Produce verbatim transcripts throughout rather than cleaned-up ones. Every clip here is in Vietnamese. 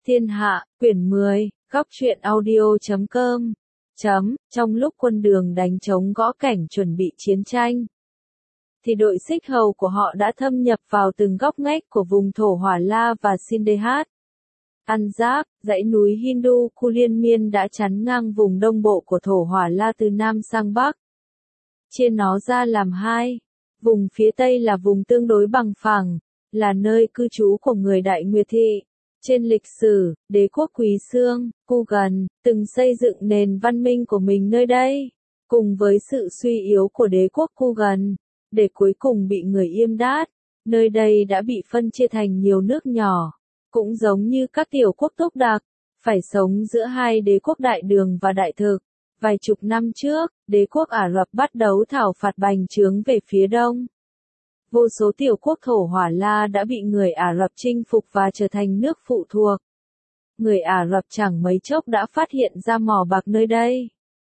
Thiên Hạ, quyển mười, góc truyện audio chấm com. Chấm, trong lúc quân Đường đánh trống gõ cảnh chuẩn bị chiến tranh, thì đội xích hầu của họ đã thâm nhập vào từng góc ngách của vùng Thổ Hỏa La và Sindh. Punjab, dãy núi Hindu Kush liên miên đã chắn ngang vùng đông bộ của Thổ Hỏa La từ Nam sang Bắc, chia nó ra làm hai. Vùng phía Tây là vùng tương đối bằng phẳng, là nơi cư trú của người Đại Nguyệt Thị. Trên lịch sử, đế quốc Quý Xương, Kugan, từng xây dựng nền văn minh của mình nơi đây. Cùng với sự suy yếu của đế quốc Kugan, để cuối cùng bị người Yêm đát, nơi đây đã bị phân chia thành nhiều nước nhỏ. Cũng giống như các tiểu quốc Túc Đặc, phải sống giữa hai đế quốc Đại Đường và Đại Thực. Vài chục năm trước, đế quốc Ả Rập bắt đầu thảo phạt bành trướng về phía đông. Vô số tiểu quốc Thổ Hỏa La đã bị người Ả Rập chinh phục và trở thành nước phụ thuộc. Người Ả Rập chẳng mấy chốc đã phát hiện ra mỏ bạc nơi đây.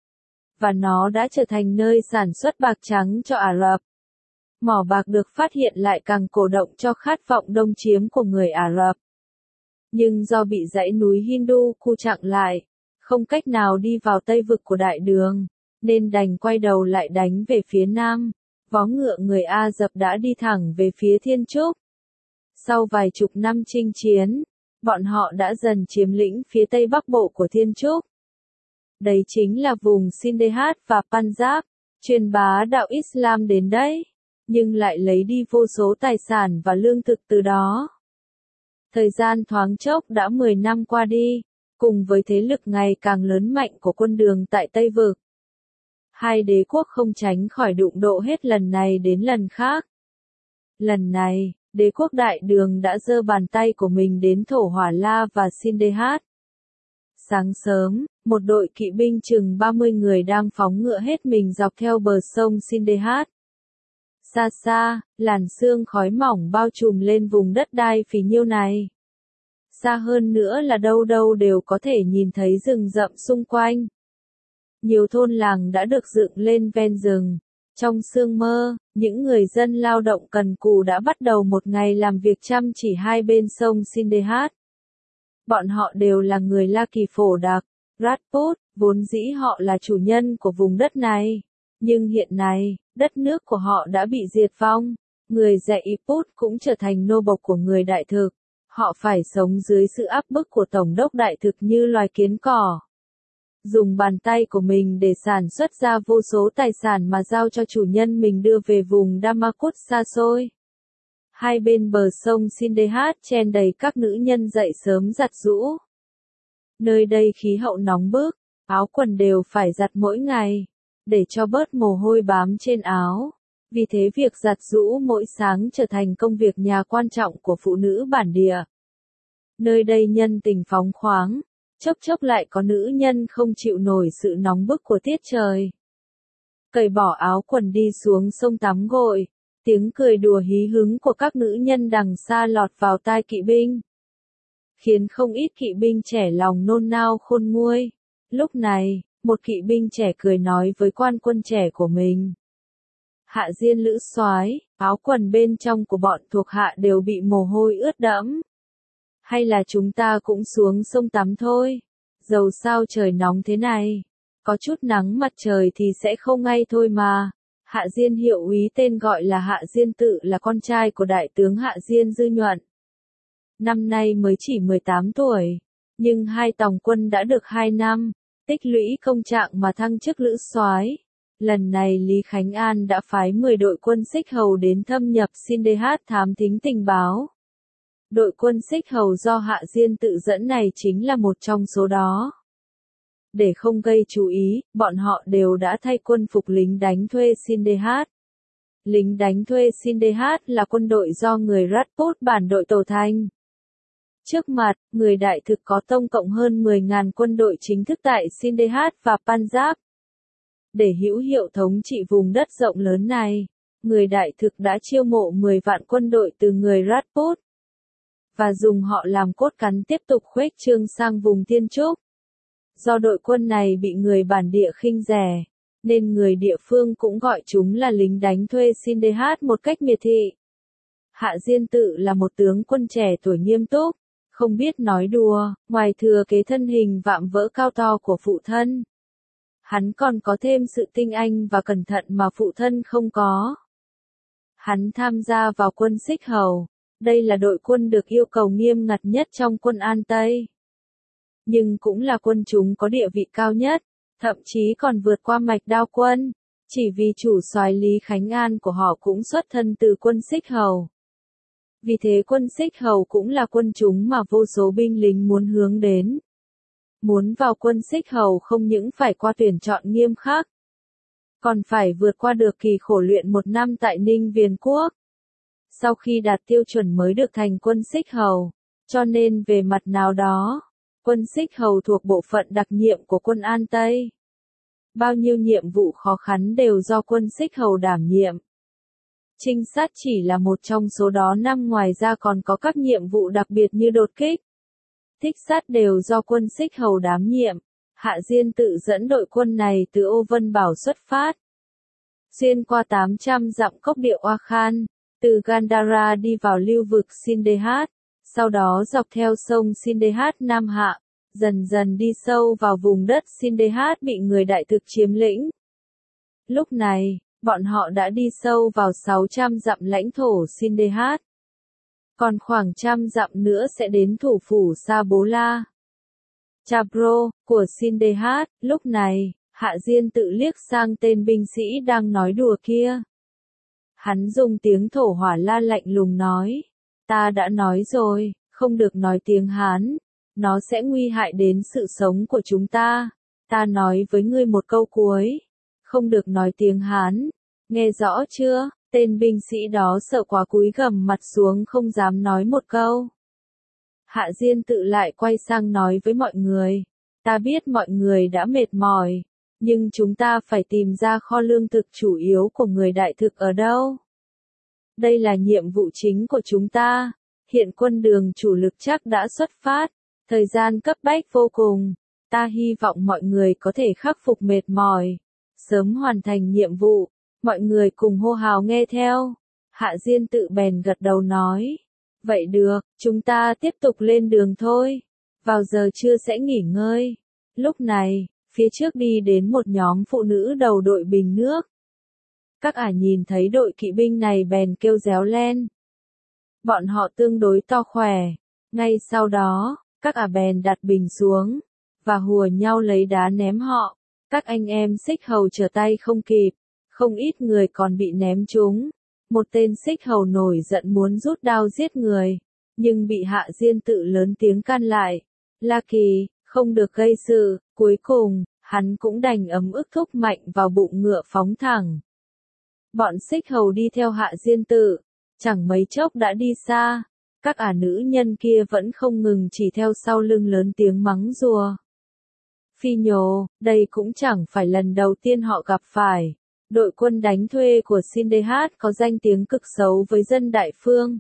Và nó đã trở thành nơi sản xuất bạc trắng cho Ả Rập. Mỏ bạc được phát hiện lại càng cổ động cho khát vọng đông chiếm của người Ả Rập. Nhưng do bị dãy núi Hindu Kush chặn lại, không cách nào đi vào Tây vực của Đại Đường, nên đành quay đầu lại đánh về phía Nam. Vó ngựa người A Dập đã đi thẳng về phía Thiên Trúc. Sau vài chục năm chinh chiến, bọn họ đã dần chiếm lĩnh phía Tây Bắc Bộ của Thiên Trúc. Đấy chính là vùng Sindh và Punjab, truyền bá đạo Islam đến đấy, nhưng lại lấy đi vô số tài sản và lương thực từ đó. Thời gian thoáng chốc đã mười năm qua đi, cùng với thế lực ngày càng lớn mạnh của quân Đường tại Tây Vực. Hai đế quốc không tránh khỏi đụng độ hết lần này đến lần khác. Lần này, đế quốc Đại Đường đã giơ bàn tay của mình đến Thổ Hỏa La và Sindh. Sáng sớm, một đội kỵ binh chừng ba mươi người đang phóng ngựa hết mình dọc theo bờ sông Sindh. Xa xa, làn sương khói mỏng bao trùm lên vùng đất đai phì nhiêu này. Xa hơn nữa là đâu đâu đều có thể nhìn thấy rừng rậm xung quanh. Nhiều thôn làng đã được dựng lên ven rừng. Trong sương mơ, những người dân lao động cần cù đã bắt đầu một ngày làm việc chăm chỉ hai bên sông Sindh. Bọn họ đều là người La Kỳ Phổ Đặc, Rajput, vốn dĩ họ là chủ nhân của vùng đất này. Nhưng hiện nay, đất nước của họ đã bị diệt vong. Người Jaiput cũng trở thành nô bộc của người Đại Thực. Họ phải sống dưới sự áp bức của Tổng đốc Đại Thực như loài kiến cỏ. Dùng bàn tay của mình để sản xuất ra vô số tài sản mà giao cho chủ nhân mình đưa về vùng Damascus xa xôi. Hai bên bờ sông Sindh chen đầy các nữ nhân dậy sớm giặt giũ. Nơi đây khí hậu nóng bức, áo quần đều phải giặt mỗi ngày, để cho bớt mồ hôi bám trên áo. Vì thế việc giặt giũ mỗi sáng trở thành công việc nhà quan trọng của phụ nữ bản địa. Nơi đây nhân tình phóng khoáng. Chốc chốc lại có nữ nhân không chịu nổi sự nóng bức của tiết trời. Cởi bỏ áo quần đi xuống sông tắm gội, tiếng cười đùa hí hứng của các nữ nhân đằng xa lọt vào tai kỵ binh, khiến không ít kỵ binh trẻ lòng nôn nao khôn nguôi. Lúc này, một kỵ binh trẻ cười nói với quan quân trẻ của mình. Hạ Diên Lữ Soái, áo quần bên trong của bọn thuộc hạ đều bị mồ hôi ướt đẫm. Hay là chúng ta cũng xuống sông tắm thôi, dầu sao trời nóng thế này, có chút nắng mặt trời thì sẽ không ngay thôi mà. Hạ Diên Hiệu úy tên gọi là Hạ Diên Tự là con trai của đại tướng Hạ Diên Dư Nhuận. Năm nay mới chỉ mười tám tuổi, nhưng hai tòng quân đã được hai năm, tích lũy công trạng mà thăng chức lữ soái. Lần này Lý Khánh An đã phái mười đội quân xích hầu đến thâm nhập Sindh thám thính tình báo. Đội quân xích hầu do Hạ Diên Tự dẫn này chính là một trong số đó. Để không gây chú ý, bọn họ đều đã thay quân phục lính đánh thuê Sindh. Lính đánh thuê Sindh là quân đội do người Rajput bản đội tổ thành. Trước mặt, người Đại Thực có tổng cộng hơn mười nghìn quân đội chính thức tại Sindh và Punjab. Để hữu hiệu thống trị vùng đất rộng lớn này, người Đại Thực đã chiêu mộ mười vạn quân đội từ người Rajput. Và dùng họ làm cốt cán tiếp tục khuếch trương sang vùng Thiên Trúc. Do đội quân này bị người bản địa khinh rẻ, nên người địa phương cũng gọi chúng là lính đánh thuê Sindh một cách miệt thị. Hạ Diên Tự là một tướng quân trẻ tuổi nghiêm túc, không biết nói đùa, ngoài thừa kế thân hình vạm vỡ cao to của phụ thân. Hắn còn có thêm sự tinh anh và cẩn thận mà phụ thân không có. Hắn tham gia vào quân Xích Hầu. Đây là đội quân được yêu cầu nghiêm ngặt nhất trong quân An Tây. Nhưng cũng là quân chúng có địa vị cao nhất, thậm chí còn vượt qua Mạch Đao quân, chỉ vì chủ soái Lý Khánh An của họ cũng xuất thân từ quân Xích Hầu. Vì thế quân Xích Hầu cũng là quân chúng mà vô số binh lính muốn hướng đến. Muốn vào quân Xích Hầu không những phải qua tuyển chọn nghiêm khắc, còn phải vượt qua được kỳ khổ luyện một năm tại Ninh Viền Quốc. Sau khi đạt tiêu chuẩn mới được thành quân Xích Hầu, cho nên về mặt nào đó, quân Xích Hầu thuộc bộ phận đặc nhiệm của quân An Tây. Bao nhiêu nhiệm vụ khó khăn đều do quân Xích Hầu đảm nhiệm. Trinh sát chỉ là một trong số đó, năm ngoài ra còn có các nhiệm vụ đặc biệt như đột kích, thích sát đều do quân Xích Hầu đảm nhiệm. Hạ Diên tự dẫn đội quân này từ Ô Vân Bảo xuất phát, xuyên qua tám trăm dặm cốc địa Oa Khan, từ Gandhara đi vào lưu vực Sindehat, sau đó dọc theo sông Sindehat Nam Hạ, dần dần đi sâu vào vùng đất Sindehat bị người Đại Thực chiếm lĩnh. Lúc này, bọn họ đã đi sâu vào sáu trăm dặm lãnh thổ Sindehat. Còn khoảng trăm dặm nữa sẽ đến thủ phủ Sa Bố La, Chabro, của Sindehat. Lúc này, Hạ Diên tự liếc sang tên binh sĩ đang nói đùa kia. Hắn dùng tiếng thổ hỏa la lạnh lùng nói, ta đã nói rồi, không được nói tiếng Hán, nó sẽ nguy hại đến sự sống của chúng ta. Ta nói với ngươi một câu cuối, không được nói tiếng Hán, nghe rõ chưa? Tên binh sĩ đó sợ quá cúi gằm mặt xuống không dám nói một câu. Hạ Diên tự lại quay sang nói với mọi người, ta biết mọi người đã mệt mỏi, nhưng chúng ta phải tìm ra kho lương thực chủ yếu của người Đại Thực ở đâu. Đây là nhiệm vụ chính của chúng ta. Hiện quân đường chủ lực chắc đã xuất phát, thời gian cấp bách vô cùng. Ta hy vọng mọi người có thể khắc phục mệt mỏi, sớm hoàn thành nhiệm vụ. Mọi người cùng hô hào nghe theo. Hạ Diên tự bèn gật đầu nói, vậy được, chúng ta tiếp tục lên đường thôi. Vào giờ trưa sẽ nghỉ ngơi. Lúc này, phía trước đi đến một nhóm phụ nữ đầu đội bình nước. Các ả nhìn thấy đội kỵ binh này bèn kêu réo lên. Bọn họ tương đối to khỏe. Ngay sau đó, các ả bèn đặt bình xuống, và hùa nhau lấy đá ném họ. Các anh em Xích Hầu trở tay không kịp, không ít người còn bị ném trúng. Một tên Xích Hầu nổi giận muốn rút đao giết người, nhưng bị Hạ Diên tự lớn tiếng can lại. La Kỳ, không được gây sự. Cuối cùng, hắn cũng đành ấm ức thúc mạnh vào bụng ngựa phóng thẳng. Bọn Xích Hầu đi theo Hạ Diên tự, chẳng mấy chốc đã đi xa. Các ả nữ nhân kia vẫn không ngừng chỉ theo sau lưng lớn tiếng mắng rùa. Phi nhồ, đây cũng chẳng phải lần đầu tiên họ gặp phải. Đội quân đánh thuê của Sindehat có danh tiếng cực xấu với dân đại phương.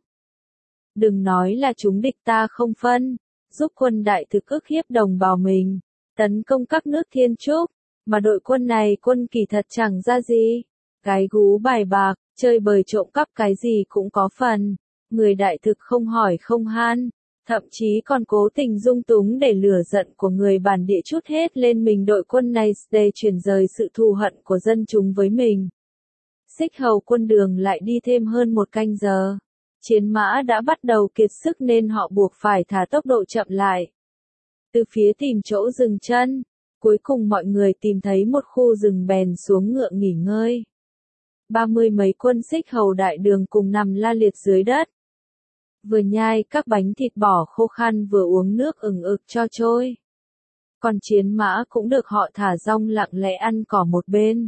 Đừng nói là chúng địch ta không phân, giúp quân Đại Thực ức hiếp đồng bào mình, tấn công các nước Thiên Trúc, mà đội quân này quân kỳ thật chẳng ra gì. Gái gú bài bạc, chơi bời trộm cắp cái gì cũng có phần. Người Đại Thực không hỏi không han, thậm chí còn cố tình dung túng để lửa giận của người bản địa trút hết lên mình đội quân này để chuyển rời sự thù hận của dân chúng với mình. Xích Hầu quân đường lại đi thêm hơn một canh giờ. Chiến mã đã bắt đầu kiệt sức nên họ buộc phải thả tốc độ chậm lại. Từ phía tìm chỗ dừng chân, cuối cùng mọi người tìm thấy một khu rừng bèn xuống ngựa nghỉ ngơi. Ba mươi mấy quân Xích Hầu đại đường cùng nằm la liệt dưới đất. Vừa nhai các bánh thịt bò khô khan vừa uống nước ừng ực cho trôi. Còn chiến mã cũng được họ thả rong lặng lẽ ăn cỏ một bên.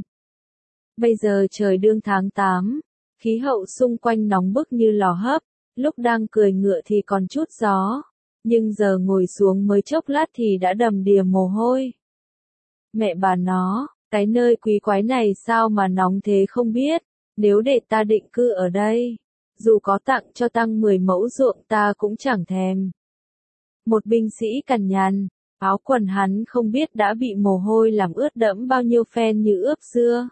Bây giờ trời đương tháng tám, khí hậu xung quanh nóng bức như lò hấp, lúc đang cười ngựa thì còn chút gió, nhưng giờ ngồi xuống mới chốc lát thì đã đầm đìa mồ hôi. Mẹ bà nó, cái nơi quý quái này sao mà nóng thế không biết, nếu để ta định cư ở đây, dù có tặng cho tăng mười mẫu ruộng ta cũng chẳng thèm. Một binh sĩ cằn nhằn, áo quần hắn không biết đã bị mồ hôi làm ướt đẫm bao nhiêu phen như ướp dưa.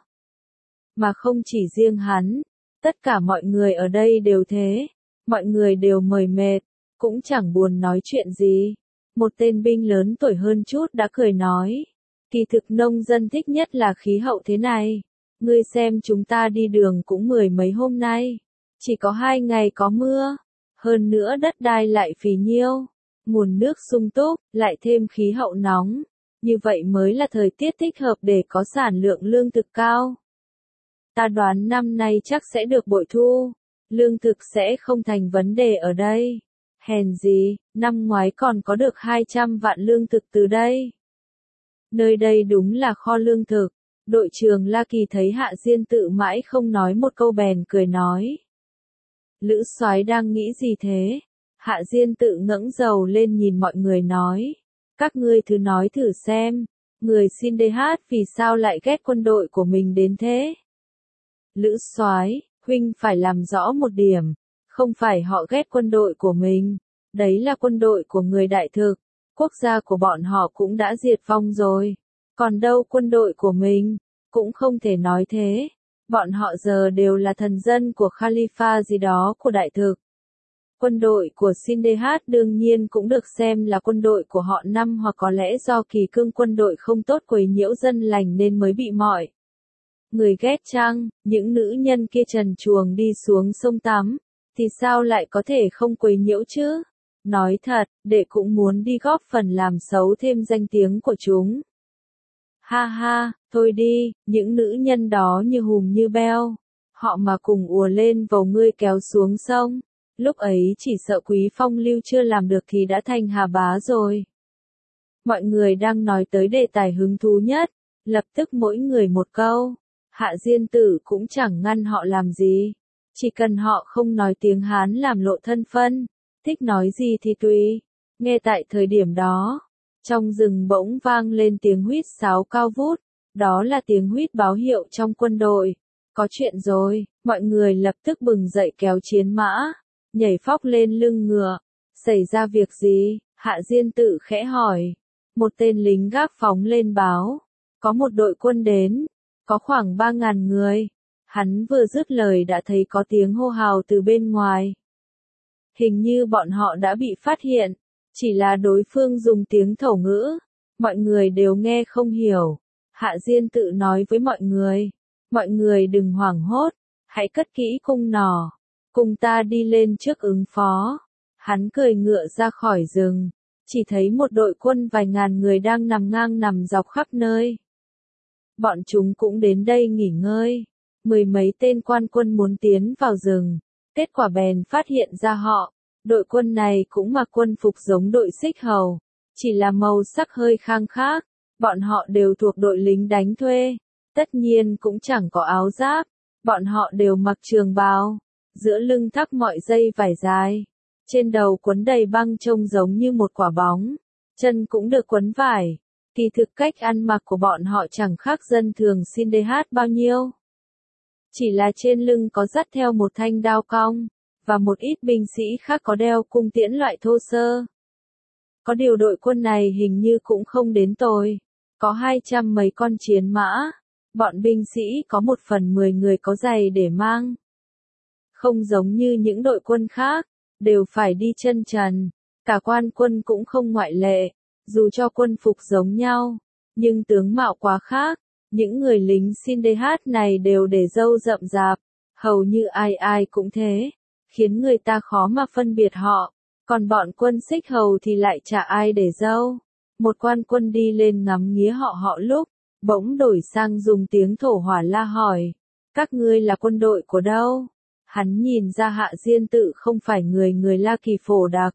Mà không chỉ riêng hắn, tất cả mọi người ở đây đều thế, mọi người đều mỏi mệt, cũng chẳng buồn nói chuyện gì. Một tên binh lớn tuổi hơn chút đã cười nói, kỳ thực nông dân thích nhất là khí hậu thế này. Ngươi xem chúng ta đi đường cũng mười mấy hôm nay, chỉ có hai ngày có mưa, hơn nữa đất đai lại phì nhiêu, nguồn nước sung túc, lại thêm khí hậu nóng, như vậy mới là thời tiết thích hợp để có sản lượng lương thực cao. Ta đoán năm nay chắc sẽ được bội thu, lương thực sẽ không thành vấn đề ở đây. Hèn gì, năm ngoái còn có được hai trăm vạn lương thực từ đây. Nơi đây đúng là kho lương thực. Đội trưởng La Kỳ thấy Hạ Diên Tự mãi không nói một câu bèn cười nói. Lữ Soái đang nghĩ gì thế? Hạ Diên Tự ngẩng đầu lên nhìn mọi người nói. Các ngươi thử nói thử xem, người xin đê hát vì sao lại ghét quân đội của mình đến thế? Lữ Soái, huynh phải làm rõ một điểm, không phải họ ghét quân đội của mình, đấy là quân đội của người đại thực, quốc gia của bọn họ cũng đã diệt vong rồi. Còn đâu quân đội của mình, cũng không thể nói thế. Bọn họ giờ đều là thần dân của Khalifa gì đó của đại thực. Quân đội của Sindehat đương nhiên cũng được xem là quân đội của họ năm, hoặc có lẽ do kỳ cương quân đội không tốt quấy nhiễu dân lành nên mới bị mọi người ghét chăng. Những nữ nhân kia trần truồng đi xuống sông tắm, thì sao lại có thể không quấy nhiễu chứ? Nói thật, đệ cũng muốn đi góp phần làm xấu thêm danh tiếng của chúng. Ha ha, thôi đi, những nữ nhân đó như hùm như beo, họ mà cùng ùa lên vầu ngươi kéo xuống sông, lúc ấy chỉ sợ Quý Phong Lưu chưa làm được thì đã thành Hà Bá rồi. Mọi người đang nói tới đề tài hứng thú nhất, lập tức mỗi người một câu. Hạ Diên Tử cũng chẳng ngăn họ làm gì, chỉ cần họ không nói tiếng Hán làm lộ thân phân, thích nói gì thì tùy. Nghe tại thời điểm đó, trong rừng bỗng vang lên tiếng huýt sáo cao vút, đó là tiếng huýt báo hiệu trong quân đội. Có chuyện rồi, mọi người lập tức bừng dậy kéo chiến mã, nhảy phóc lên lưng ngựa. Xảy ra việc gì? Hạ Diên Tự khẽ hỏi. Một tên lính gác phóng lên báo, có một đội quân đến, có khoảng ba ngàn người. Hắn vừa dứt lời đã thấy có tiếng hô hào từ bên ngoài. Hình như bọn họ đã bị phát hiện, chỉ là đối phương dùng tiếng thổ ngữ, mọi người đều nghe không hiểu. Hạ Diên Tự nói với mọi người, mọi người đừng hoảng hốt, hãy cất kỹ cung nỏ, cùng ta đi lên trước ứng phó. Hắn cười ngựa ra khỏi rừng, chỉ thấy một đội quân vài ngàn người đang nằm ngang nằm dọc khắp nơi. Bọn chúng cũng đến đây nghỉ ngơi. Mười mấy tên quan quân muốn tiến vào rừng, kết quả bèn phát hiện ra họ. Đội quân này cũng mặc quân phục giống đội Xích Hầu, chỉ là màu sắc hơi khang khác. Bọn họ đều thuộc đội lính đánh thuê, tất nhiên cũng chẳng có áo giáp. Bọn họ đều mặc trường bào, giữa lưng thắt mọi dây vải dài, trên đầu quấn đầy băng trông giống như một quả bóng, chân cũng được quấn vải. Kỳ thực cách ăn mặc của bọn họ chẳng khác dân thường Sindehat bao nhiêu. Chỉ là trên lưng có dắt theo một thanh đao cong, và một ít binh sĩ khác có đeo cung tiễn loại thô sơ. Có điều đội quân này hình như cũng không đến tồi, có hai trăm mấy con chiến mã, bọn binh sĩ có một phần mười người có giày để mang. Không giống như những đội quân khác, đều phải đi chân trần, cả quan quân cũng không ngoại lệ, dù cho quân phục giống nhau, nhưng tướng mạo quá khác. Những người lính Sindehat này đều để râu rậm rạp, hầu như ai ai cũng thế, khiến người ta khó mà phân biệt họ. Còn bọn quân Xích Hầu thì lại chả ai để râu. Một quan quân đi lên ngắm nghía họ họ lúc, bỗng đổi sang dùng tiếng thổ hỏa la hỏi, các ngươi là quân đội của đâu? Hắn nhìn ra Hạ Diên Tự không phải người người La Kỳ phổ đặc.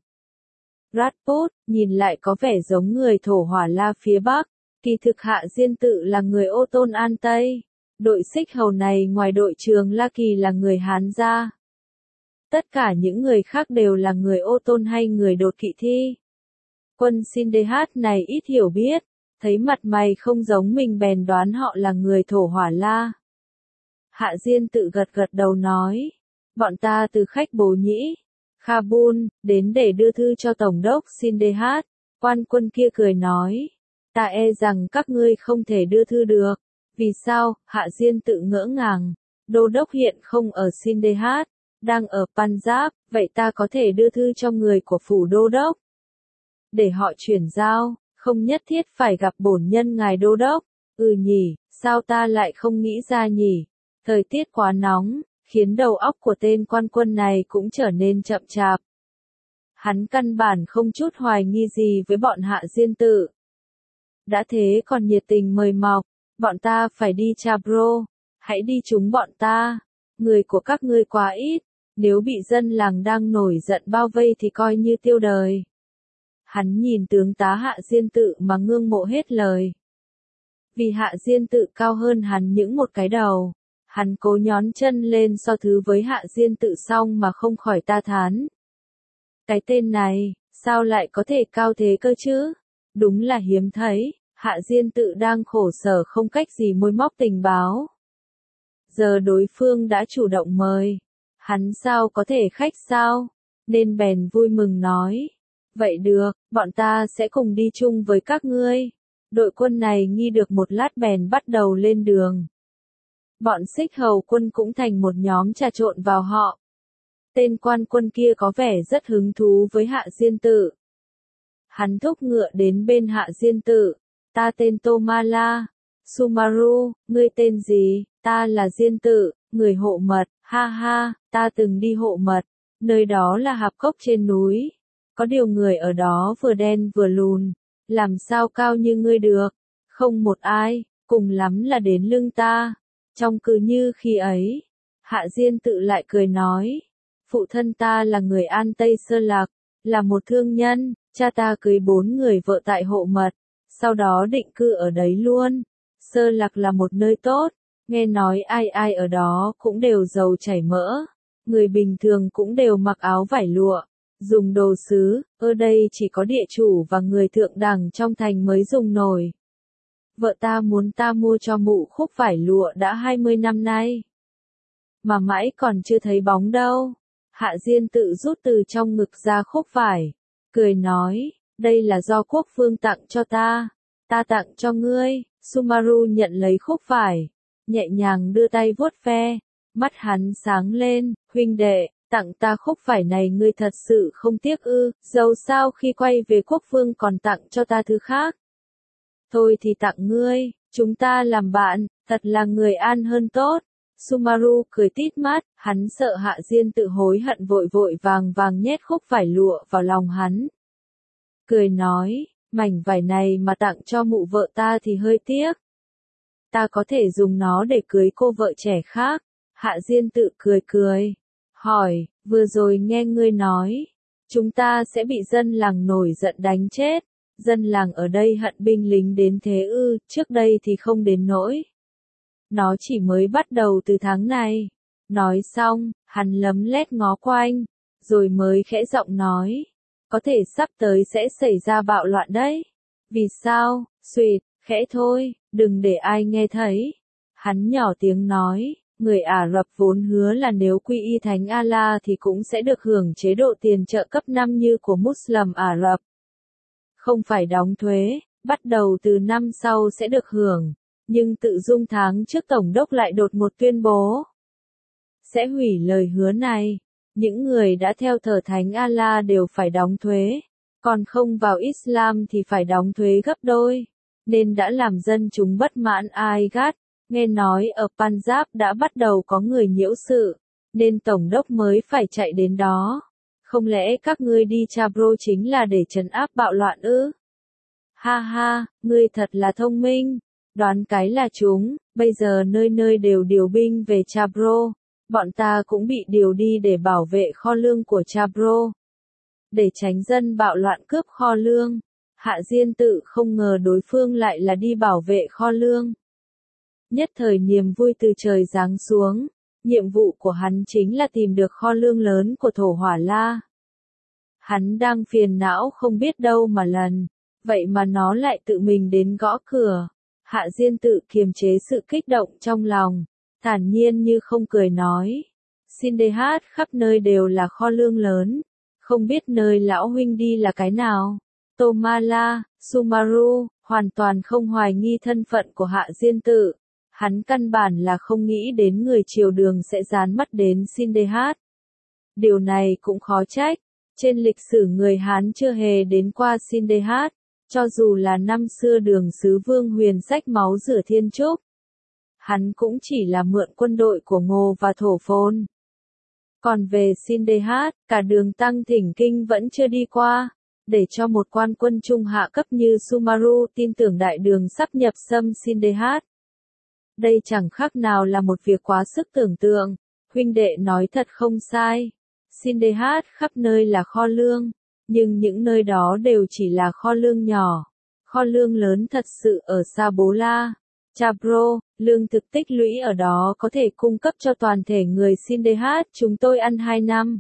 Rajput, nhìn lại có vẻ giống người thổ hỏa La phía Bắc. Kỳ thực Hạ Diên Tự là người Ô Tôn An Tây. Đội Xích Hầu này ngoài đội trưởng La Kỳ là người Hán ra. Tất cả những người khác đều là người Ô Tôn hay người đột kỵ thi. Quân Sindehat này ít hiểu biết, thấy mặt mày không giống mình bèn đoán họ là người thổ hỏa La. Hạ Diên Tự gật gật đầu nói, bọn ta từ khách Bồ Nhĩ, Kabul, đến để đưa thư cho Tổng đốc Sindehat. Quan quân kia cười nói, ta e rằng các ngươi không thể đưa thư được. Vì sao? Hạ Diên Tự ngỡ ngàng. Đô đốc hiện không ở Sindehat. Đang ở Punjab, vậy ta có thể đưa thư cho người của phủ đô đốc. Để họ chuyển giao, không nhất thiết phải gặp bổn nhân ngài đô đốc. Ừ nhỉ, sao ta lại không nghĩ ra nhỉ? Thời tiết quá nóng, khiến đầu óc của tên quan quân này cũng trở nên chậm chạp. Hắn căn bản không chút hoài nghi gì với bọn Hạ Diên Tự. Đã thế còn nhiệt tình mời mọc, bọn ta phải đi Chabro, hãy đi chúng bọn ta, người của các ngươi quá ít, nếu bị dân làng đang nổi giận bao vây thì coi như tiêu đời. Hắn nhìn tướng tá Hạ Diên Tự mà ngưỡng mộ hết lời. Vì Hạ Diên Tự cao hơn hắn những một cái đầu, hắn cố nhón chân lên so thứ với Hạ Diên Tự xong mà không khỏi ta thán. Cái tên này, sao lại có thể cao thế cơ chứ? Đúng là hiếm thấy, Hạ Diên Tự đang khổ sở không cách gì môi móc tình báo. Giờ đối phương đã chủ động mời, hắn sao có thể khách sao? Nên bèn vui mừng nói. Vậy được, bọn ta sẽ cùng đi chung với các ngươi. Đội quân này nghi được một lát bèn bắt đầu lên đường. Bọn Xích Hầu quân cũng thành một nhóm trà trộn vào họ. Tên quan quân kia có vẻ rất hứng thú với Hạ Diên Tự. Hắn thúc ngựa đến bên Hạ Diên Tự. Ta tên Tomala. Sumaru, ngươi tên gì? Ta là Diên Tự, người Hộ Mật. Ha ha, ta từng đi Hộ Mật. Nơi đó là hạp cốc trên núi. Có điều người ở đó vừa đen vừa lùn. Làm sao cao như ngươi được? Không một ai, cùng lắm là đến lưng ta. Trông cứ như khi ấy. Hạ Diên Tự lại cười nói. Phụ thân ta là người An Tây Sơ Lạc, là một thương nhân, cha ta cưới bốn người vợ tại Hộ Mật, sau đó định cư ở đấy luôn. Sơ Lạc là một nơi tốt, nghe nói ai ai ở đó cũng đều giàu chảy mỡ, người bình thường cũng đều mặc áo vải lụa, dùng đồ sứ, ở đây chỉ có địa chủ và người thượng đẳng trong thành mới dùng nổi. Vợ ta muốn ta mua cho mụ khúc vải lụa đã hai mươi năm nay, mà mãi còn chưa thấy bóng đâu. Hạ Diên Tự rút từ trong ngực ra khúc vải, cười nói, đây là do quốc vương tặng cho ta, ta tặng cho ngươi. Sumaru nhận lấy khúc vải, nhẹ nhàng đưa tay vuốt ve, mắt hắn sáng lên, huynh đệ, tặng ta khúc vải này ngươi thật sự không tiếc ư, dẫu sao khi quay về quốc vương còn tặng cho ta thứ khác. Thôi thì tặng ngươi, chúng ta làm bạn, thật là người an hơn tốt. Sumaru cười tít mắt, hắn sợ Hạ Diên Tự hối hận vội vội vàng vàng nhét khúc vải lụa vào lòng hắn. Cười nói, mảnh vải này mà tặng cho mụ vợ ta thì hơi tiếc. Ta có thể dùng nó để cưới cô vợ trẻ khác. Hạ Diên Tự cười cười, hỏi, vừa rồi nghe ngươi nói, chúng ta sẽ bị dân làng nổi giận đánh chết. Dân làng ở đây hận binh lính đến thế ư, trước đây thì không đến nỗi. Nó chỉ mới bắt đầu từ tháng này. Nói xong, hắn lấm lét ngó quanh, rồi mới khẽ giọng nói. Có thể sắp tới sẽ xảy ra bạo loạn đấy. Vì sao? Xuyệt, khẽ thôi, đừng để ai nghe thấy. Hắn nhỏ tiếng nói, người Ả Rập vốn hứa là nếu quy y Thánh Allah thì cũng sẽ được hưởng chế độ tiền trợ cấp năm như của Muslim Ả Rập. Không phải đóng thuế, bắt đầu từ năm sau sẽ được hưởng. Nhưng tự dung tháng trước Tổng đốc lại đột ngột tuyên bố sẽ hủy lời hứa này. Những người đã theo thờ Thánh Allah đều phải đóng thuế, còn không vào Islam thì phải đóng thuế gấp đôi, nên đã làm dân chúng bất mãn ai gắt. Nghe nói ở Punjab đã bắt đầu có người nhiễu sự, nên Tổng đốc mới phải chạy đến đó. Không lẽ các ngươi đi Chabro chính là để trấn áp bạo loạn ư? Ha ha, ngươi thật là thông minh. Đoán cái là chúng, bây giờ nơi nơi đều điều binh về Chabro, bọn ta cũng bị điều đi để bảo vệ kho lương của Chabro. Để tránh dân bạo loạn cướp kho lương, Hạ Diên Tự không ngờ đối phương lại là đi bảo vệ kho lương. Nhất thời niềm vui từ trời giáng xuống, nhiệm vụ của hắn chính là tìm được kho lương lớn của Thổ Hỏa La. Hắn đang phiền não không biết đâu mà lần, vậy mà nó lại tự mình đến gõ cửa. Hạ Diên Tự kiềm chế sự kích động trong lòng, thản nhiên như không cười nói. Sindehat khắp nơi đều là kho lương lớn, không biết nơi lão huynh đi là cái nào. Tomala, Sumaru, hoàn toàn không hoài nghi thân phận của Hạ Diên Tự. Hắn căn bản là không nghĩ đến người triều đường sẽ dán mắt đến Sindehat. Điều này cũng khó trách. Trên lịch sử người Hán chưa hề đến qua Sindéhat, cho dù là năm xưa đường sứ Vương Huyền xách máu rửa thiên trúc. Hắn cũng chỉ là mượn quân đội của Ngô và Thổ Phồn. Còn về Sindéhat, cả đường Tăng Thỉnh Kinh vẫn chưa đi qua, để cho một quan quân trung hạ cấp như Sumaru tin tưởng đại đường sắp nhập xâm Sindéhat. Đây chẳng khác nào là một việc quá sức tưởng tượng. Huynh đệ nói thật không sai. Sindéhat khắp nơi là kho lương, nhưng những nơi đó đều chỉ là kho lương nhỏ. Kho lương lớn thật sự ở Sa Bố La, Chabro, lương thực tích lũy ở đó có thể cung cấp cho toàn thể người Sindéhat chúng tôi ăn hai năm.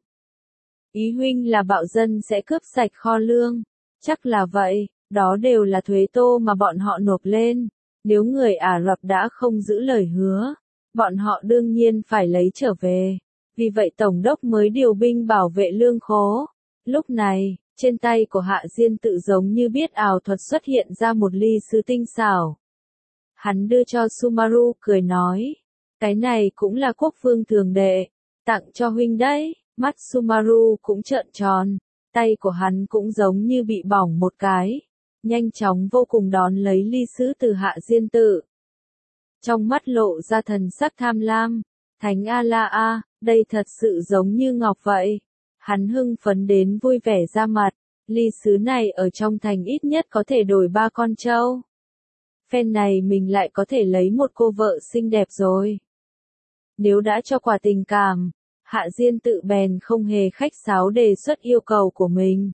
Ý huynh là bạo dân sẽ cướp sạch kho lương. Chắc là vậy, đó đều là thuế tô mà bọn họ nộp lên. Nếu người Ả Rập đã không giữ lời hứa, bọn họ đương nhiên phải lấy trở về. Vì vậy Tổng đốc mới điều binh bảo vệ lương khố. Lúc này, trên tay của Hạ Diên Tự giống như biết ảo thuật xuất hiện ra một ly sứ tinh xảo. Hắn đưa cho Sumaru cười nói, cái này cũng là quốc vương thường đệ, tặng cho huynh đấy. Mắt Sumaru cũng trợn tròn, tay của hắn cũng giống như bị bỏng một cái, nhanh chóng vô cùng đón lấy ly sứ từ Hạ Diên Tự. Trong mắt lộ ra thần sắc tham lam, Thánh A-la-a, đây thật sự giống như ngọc vậy. Hắn hưng phấn đến vui vẻ ra mặt, ly sứ này ở trong thành ít nhất có thể đổi ba con trâu. Phen này mình lại có thể lấy một cô vợ xinh đẹp rồi. Nếu đã cho quà tình cảm, Hạ Diên Tự bèn không hề khách sáo đề xuất yêu cầu của mình.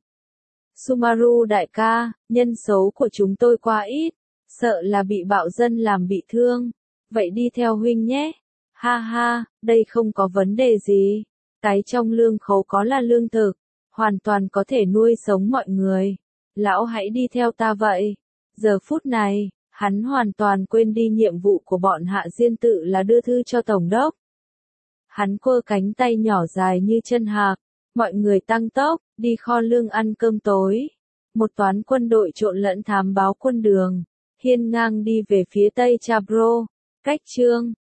Sumaru đại ca, nhân số của chúng tôi quá ít, sợ là bị bạo dân làm bị thương. Vậy đi theo huynh nhé. Ha ha, đây không có vấn đề gì. Cái trong lương khấu có là lương thực, hoàn toàn có thể nuôi sống mọi người. Lão hãy đi theo ta vậy. Giờ phút này, hắn hoàn toàn quên đi nhiệm vụ của bọn Hạ Diên Tự là đưa thư cho Tổng đốc. Hắn quơ cánh tay nhỏ dài như chân hạc, mọi người tăng tốc, đi kho lương ăn cơm tối. Một toán quân đội trộn lẫn thám báo quân đường, hiên ngang đi về phía tây Chabro, cách Trương,